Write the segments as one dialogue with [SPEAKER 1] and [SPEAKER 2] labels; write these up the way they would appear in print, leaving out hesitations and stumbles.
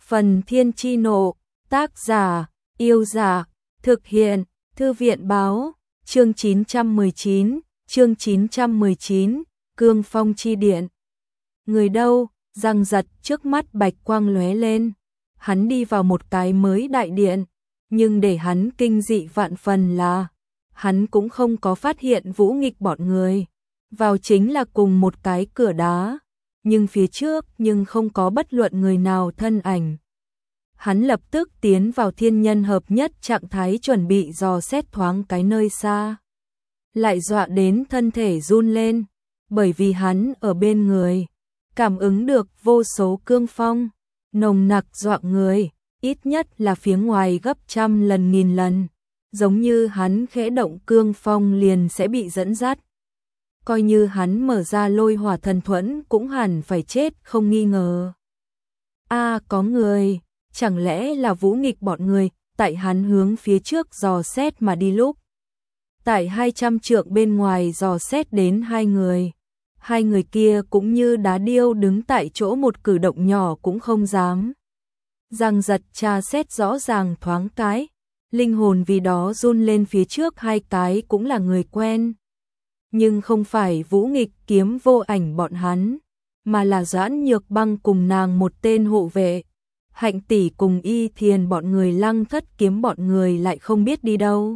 [SPEAKER 1] Phần Thiên Chi Nộ, tác giả, Yêu Giả, thực hiện, Thư viện Báo, chương 919, Cương Phong Chi Điện. Người đâu? Giằng giật trước mắt bạch quang lóe lên. Hắn đi vào một cái mới đại điện, nhưng để hắn kinh dị vạn phần là hắn cũng không có phát hiện Vũ Nghịch bọn người. Vào chính là cùng một cái cửa đá, nhưng phía trước nhưng không có bất luận người nào thân ảnh. Hắn lập tức tiến vào thiên nhân hợp nhất trạng thái chuẩn bị dò xét thoáng cái nơi xa. Lại dọa đến thân thể run lên, bởi vì hắn ở bên người, cảm ứng được vô số cương phong, nồng nặc dọa người, ít nhất là phía ngoài gấp trăm lần nghìn lần, giống như hắn khẽ động cương phong liền sẽ bị dẫn dắt. Coi như hắn mở ra lôi hỏa thần thuẫn cũng hẳn phải chết không nghi ngờ. Có người, chẳng lẽ là Vũ Nghịch bọn người, tại hắn hướng phía trước dò xét mà đi lúc. Tại 200 trượng bên ngoài dò xét đến hai người. Hai người kia cũng như đá điêu đứng tại chỗ, một cử động nhỏ cũng không dám. Giằng giật tra xét rõ ràng thoáng cái, linh hồn vì đó run lên, phía trước hai cái cũng là người quen. Nhưng không phải Vũ Nghịch Kiếm Vô Ảnh bọn hắn, mà là Doãn Nhược Băng cùng nàng một tên hộ vệ. Hạnh tỷ cùng Y Thiền bọn người, Lăng Thất Kiếm bọn người lại không biết đi đâu.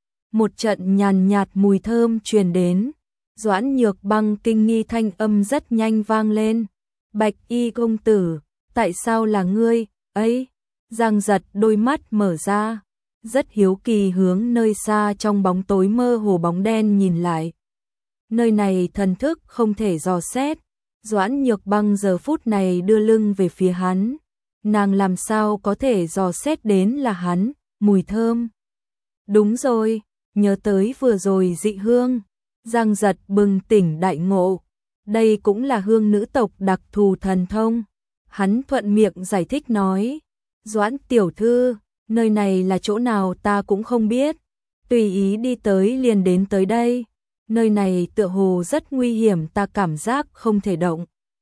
[SPEAKER 1] Một trận nhàn nhạt mùi thơm truyền đến, Doãn Nhược Băng kinh nghi thanh âm rất nhanh vang lên. Bạch Y công tử, tại sao là ngươi ấy? Giằng giật đôi mắt mở ra, rất hiếu kỳ hướng nơi xa trong bóng tối mơ hồ bóng đen nhìn lại. Nơi này thần thức không thể dò xét. Doãn Nhược Băng giờ phút này đưa lưng về phía hắn, nàng làm sao có thể dò xét đến là hắn? Mùi thơm. Đúng rồi, nhớ tới vừa rồi dị hương. Giằng giật bừng tỉnh đại ngộ, đây cũng là hương nữ tộc đặc thù thần thông. Hắn thuận miệng giải thích nói, Doãn tiểu thư, nơi này là chỗ nào ta cũng không biết, tùy ý đi tới liền đến tới đây. Nơi này tựa hồ rất nguy hiểm, ta cảm giác không thể động.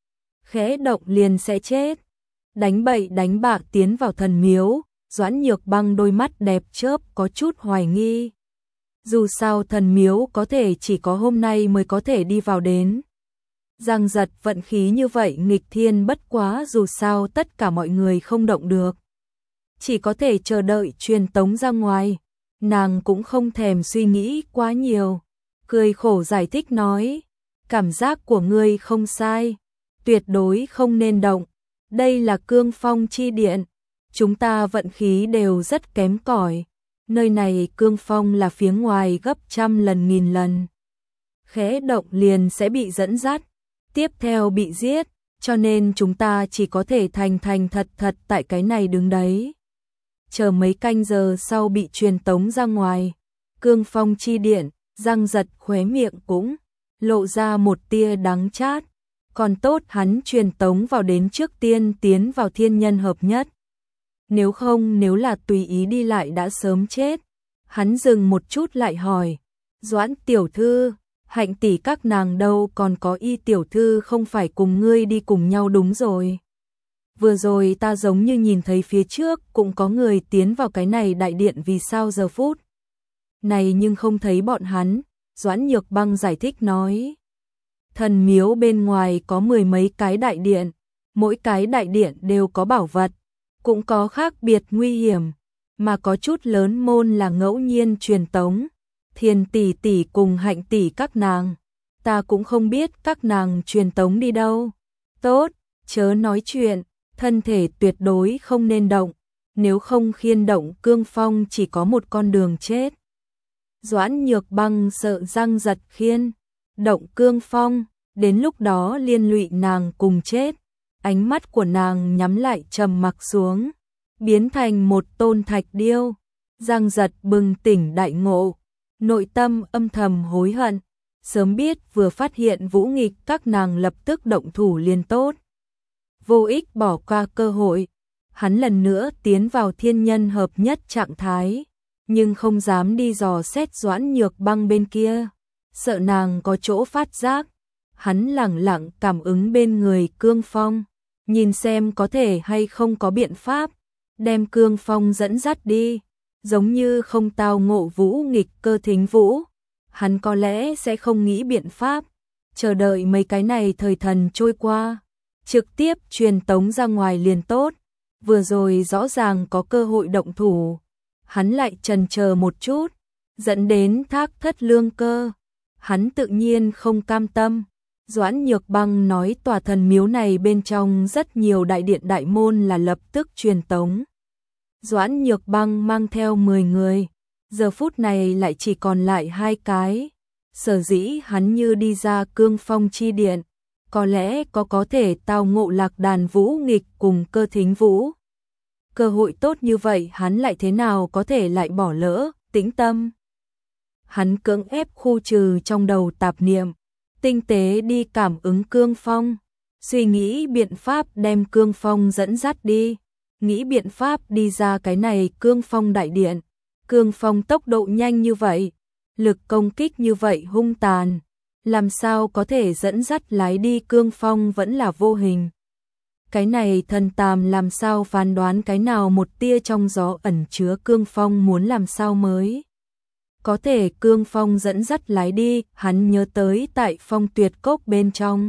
[SPEAKER 1] Khẽ động liền sẽ chết. Đánh bậy đánh bạ tiến vào thần miếu, Doãn Nhược Băng đôi mắt đẹp chớp có chút hoài nghi. Dù sao thần miếu có thể chỉ có hôm nay mới có thể đi vào đến. Giằng giật vận khí như vậy nghịch thiên, bất quá dù sao tất cả mọi người không động được, chỉ có thể chờ đợi truyền tống ra ngoài. Nàng cũng không thèm suy nghĩ quá nhiều, cười khổ giải thích nói, cảm giác của ngươi không sai, tuyệt đối không nên động. Đây là Cương Phong Chi Điện, chúng ta vận khí đều rất kém cỏi. Nơi này cương phong là phía ngoài gấp trăm lần nghìn lần. Khẽ động liền sẽ bị dẫn dắt, tiếp theo bị giết, cho nên chúng ta chỉ có thể thành thật tại cái này đứng đấy. Chờ mấy canh giờ sau bị truyền tống ra ngoài. Cương Phong Chi Điện, Giằng giật khóe miệng cũng lộ ra một tia đắng chát. Còn tốt hắn truyền tống vào đến trước tiên tiến vào thiên nhân hợp nhất. Nếu không, nếu là tùy ý đi lại đã sớm chết. Hắn dừng một chút lại hỏi, Doãn tiểu thư, Hạnh tỷ các nàng đâu, còn có Y tiểu thư không phải cùng ngươi đi cùng nhau? Đúng rồi. Vừa rồi ta giống như nhìn thấy phía trước cũng có người tiến vào cái này đại điện, vì sao giờ phút này nhưng không thấy bọn hắn? Doãn Nhược Băng giải thích nói, thần miếu bên ngoài có 10 mấy cái đại điện, mỗi cái đại điện đều có bảo vật, cũng có khác biệt nguy hiểm, mà có chút lớn môn là ngẫu nhiên truyền tống. Thiền tỷ tỷ cùng Hạnh tỷ các nàng, ta cũng không biết các nàng truyền tống đi đâu. Tốt, chớ nói chuyện, thân thể tuyệt đối không nên động, nếu không khiên động cương phong chỉ có một con đường chết. Doãn Nhược Băng sợ Giằng giật khiên động cương phong, đến lúc đó liên lụy nàng cùng chết. Ánh mắt của nàng nhắm lại trầm mặc xuống, biến thành một tôn thạch điêu. Giằng giật bừng tỉnh đại ngộ, nội tâm âm thầm hối hận, sớm biết vừa phát hiện Vũ Nghịch các nàng lập tức động thủ liền tốt. Vô ích bỏ qua cơ hội. Hắn lần nữa tiến vào thiên nhân hợp nhất trạng thái, nhưng không dám đi dò xét Doãn Nhược Băng bên kia, sợ nàng có chỗ phát giác. Hắn lẳng lặng cảm ứng bên người cương phong, nhìn xem có thể hay không có biện pháp, đem Cương Phong dẫn dắt đi, giống như không tao ngộ Vũ nghịch Cơ Thính Vũ, hắn có lẽ sẽ không nghĩ biện pháp, chờ đợi mấy cái này thời thần trôi qua, trực tiếp truyền tống ra ngoài liền tốt, vừa rồi rõ ràng có cơ hội động thủ, hắn lại chần chờ một chút, dẫn đến Thác Thất Lương Cơ, hắn tự nhiên không cam tâm. Doãn Nhược Băng nói tòa thần miếu này bên trong rất nhiều đại điện đại môn là lập tức truyền tống. Doãn Nhược Băng mang theo 10 người, giờ phút này lại chỉ còn lại 2 cái. Sở dĩ hắn như đi ra Cương Phong chi điện, có lẽ có thể tao ngộ Lạc Đàn Vũ nghịch cùng Cơ Thính Vũ. Cơ hội tốt như vậy hắn lại thế nào có thể lại bỏ lỡ, tĩnh tâm. Hắn cưỡng ép khu trừ trong đầu tạp niệm, tinh tế đi cảm ứng Cương Phong, suy nghĩ biện pháp đem Cương Phong dẫn dắt đi, nghĩ biện pháp đi ra cái này Cương Phong đại điện. Cương Phong tốc độ nhanh như vậy, lực công kích như vậy hung tàn, làm sao có thể dẫn dắt lái đi Cương Phong vẫn là vô hình. Cái này thần tàm làm sao phán đoán cái nào một tia trong gió ẩn chứa Cương Phong muốn làm sao mới có thể Cương Phong dẫn dắt lái đi, hắn nhớ tới tại Phong Tuyệt Cốc bên trong.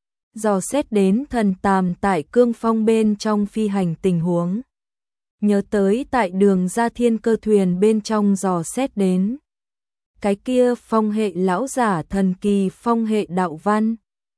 [SPEAKER 1] Dò xét đến thần tàm tại Cương Phong bên trong phi hành tình huống. Nhớ tới tại đường ra Thiên Cơ thuyền bên trong dò xét đến. Cái kia phong hệ lão giả thần kỳ phong hệ đạo văn.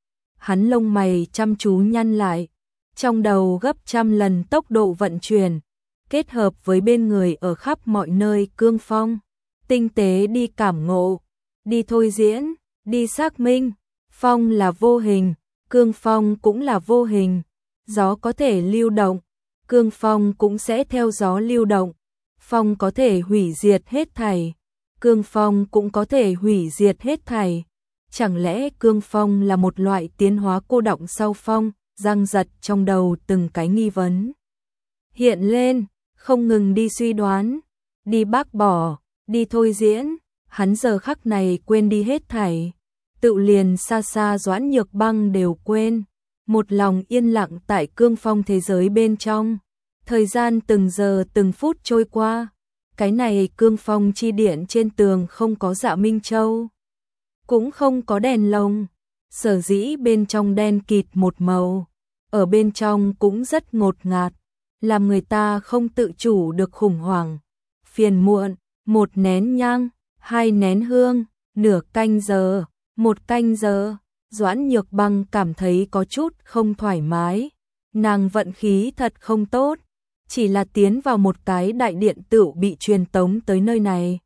[SPEAKER 1] Hắn lông mày chăm chú nhăn lại, trong đầu gấp trăm lần tốc độ vận chuyển, kết hợp với bên người ở khắp mọi nơi Cương Phong. Tinh tế đi cảm ngộ, đi thôi diễn, đi xác minh, phong là vô hình, Cương Phong cũng là vô hình, gió có thể lưu động, Cương Phong cũng sẽ theo gió lưu động, phong có thể hủy diệt hết thảy, Cương Phong cũng có thể hủy diệt hết thảy. Chẳng lẽ Cương Phong là một loại tiến hóa cô động sau phong? Giang giật trong đầu từng cái nghi vấn hiện lên, không ngừng đi suy đoán, đi bác bỏ, đi thôi diễn, hắn giờ khắc này quên đi hết thảy, tự liền xa xa Doãn Nhược Băng đều quên, một lòng yên lặng tại Cương Phong thế giới bên trong. Thời gian từng giờ từng phút trôi qua, cái này Cương Phong chi điện trên tường không có Dạ Minh Châu, cũng không có đèn lồng, sở dĩ bên trong đen kịt một màu, ở bên trong cũng rất ngột ngạt, làm người ta không tự chủ được khủng hoảng, phiền muộn. 1 nén nhang, 2 nén hương, nửa canh giờ, 1 canh giờ, Doãn Nhược Băng cảm thấy có chút không thoải mái, nàng vận khí thật không tốt, chỉ là tiến vào một cái đại điện tựu bị truyền tống tới nơi này.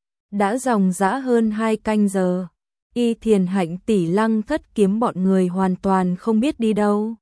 [SPEAKER 1] Đã dòng dã hơn 2 canh giờ, Y Thiền Hạnh tỷ Lăng Thất Kiếm bọn người hoàn toàn không biết đi đâu.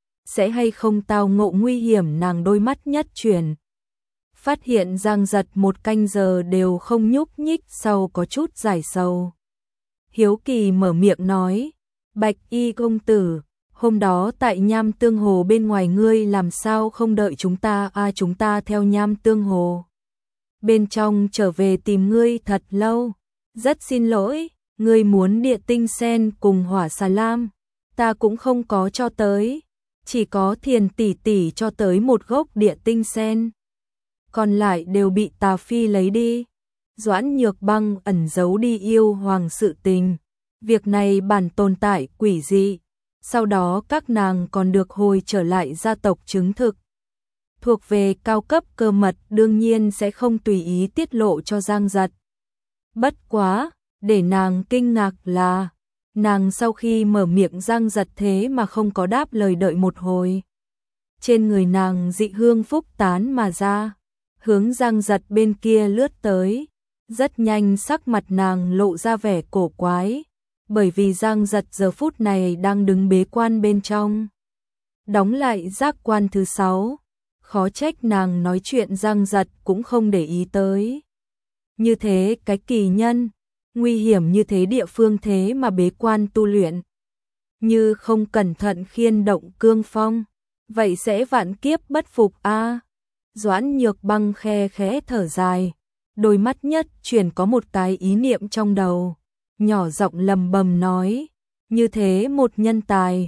[SPEAKER 1] Sẽ hay không tao ngộ nguy hiểm, nàng đôi mắt nhất chuyển. Phát hiện Giang Giật 1 canh giờ đều không nhúc nhích, sau có chút giải sầu. Hiếu kỳ mở miệng nói, Bạch Y công tử, hôm đó tại Nham Tương Hồ bên ngoài ngươi làm sao không đợi chúng ta? Chúng ta theo Nham Tương Hồ bên trong trở về tìm ngươi thật lâu. Rất xin lỗi, ngươi muốn địa tinh sen cùng hỏa xà lam, ta cũng không có cho tới, chỉ có Thiền tỷ tỷ cho tới một gốc địa tinh sen, còn lại đều bị Tà Phi lấy đi. Doãn Nhược Băng ẩn giấu đi yêu hoàng sự tình, việc này bản tồn tại quỷ dị, sau đó các nàng còn được hồi trở lại gia tộc chứng thực. Thuộc về cao cấp cơ mật đương nhiên sẽ không tùy ý tiết lộ cho Giang Giật. Bất quá, để nàng kinh ngạc là, nàng sau khi mở miệng Giang Giật thế mà không có đáp lời, đợi một hồi. Trên người nàng dị hương phúc tán mà ra, hướng Giang Giật bên kia lướt tới. Rất nhanh sắc mặt nàng lộ ra vẻ cổ quái, bởi vì Giang Giật giờ phút này đang đứng bế quan bên trong. Đóng lại giác quan thứ 6, khó trách nàng nói chuyện Giang Giật cũng không để ý tới. Như thế cái kỳ nhân, nguy hiểm như thế địa phương thế mà bế quan tu luyện. Như không cẩn thận khiên động Cương Phong, vậy sẽ vạn kiếp bất phục a. Doãn Nhược Băng khe khẽ thở dài, đôi mắt nhất chuyển có một cái ý niệm trong đầu, nhỏ giọng lầm bầm nói, như thế một nhân tài,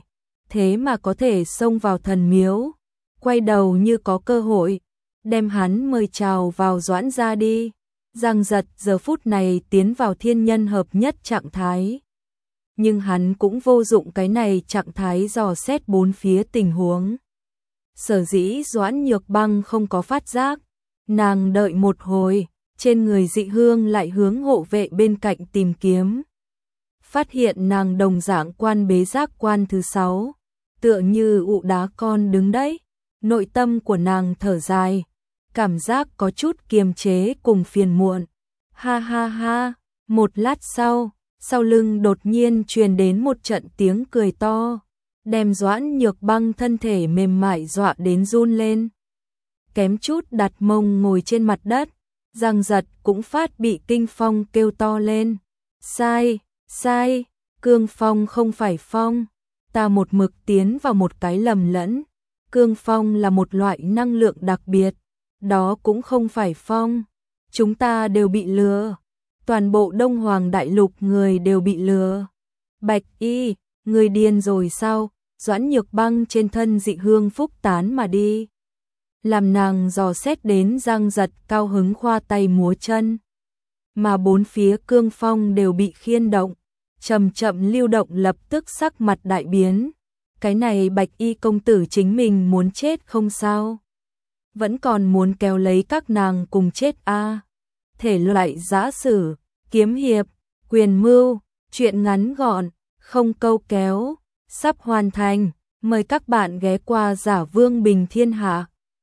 [SPEAKER 1] thế mà có thể xông vào thần miếu, quay đầu như có cơ hội, đem hắn mời chào vào Doãn gia đi. Giang Giật giờ phút này tiến vào thiên nhân hợp nhất trạng thái. Nhưng hắn cũng vô dụng cái này trạng thái dò xét bốn phía tình huống. Sở dĩ Doãn Nhược Băng không có phát giác, nàng đợi một hồi, trên người Dị Hương lại hướng hộ vệ bên cạnh tìm kiếm. Phát hiện nàng đồng dạng quan bế giác quan thứ 6, tựa như ụ đá con đứng đấy, nội tâm của nàng thở dài, cảm giác có chút kiềm chế cùng phiền muộn. Ha ha ha, một lát sau lưng đột nhiên truyền đến một trận tiếng cười to, đem Doãn Nhược Băng thân thể mềm mại dọa đến run lên. Kém chút đặt mông ngồi trên mặt đất, Giang Giật cũng phát bị kinh phong kêu to lên. Sai, cương phong không phải phong, ta một mực tiến vào một cái lầm lẫn, cương phong là một loại năng lượng đặc biệt, đó cũng không phải phong, chúng ta đều bị lừa, toàn bộ Đông Hoàng Đại Lục người đều bị lừa. Bạch Y, người điên rồi sao? Doãn Nhược Băng trên thân Dị Hương phúc tán mà đi. Làm nàng dò xét đến Giang Giật cao hứng khoa tay múa chân. Mà bốn phía cương phong đều bị khiên động, chậm chậm lưu động lập tức sắc mặt đại biến. Cái này Bạch Y công tử chính mình muốn chết không sao? Vẫn còn muốn kéo lấy các nàng cùng chết a. Thể loại giã sử, kiếm hiệp, quyền mưu, truyện ngắn gọn, không câu kéo, sắp hoàn thành. Mời các bạn ghé qua Giả Vương Bình Thiên Hạ.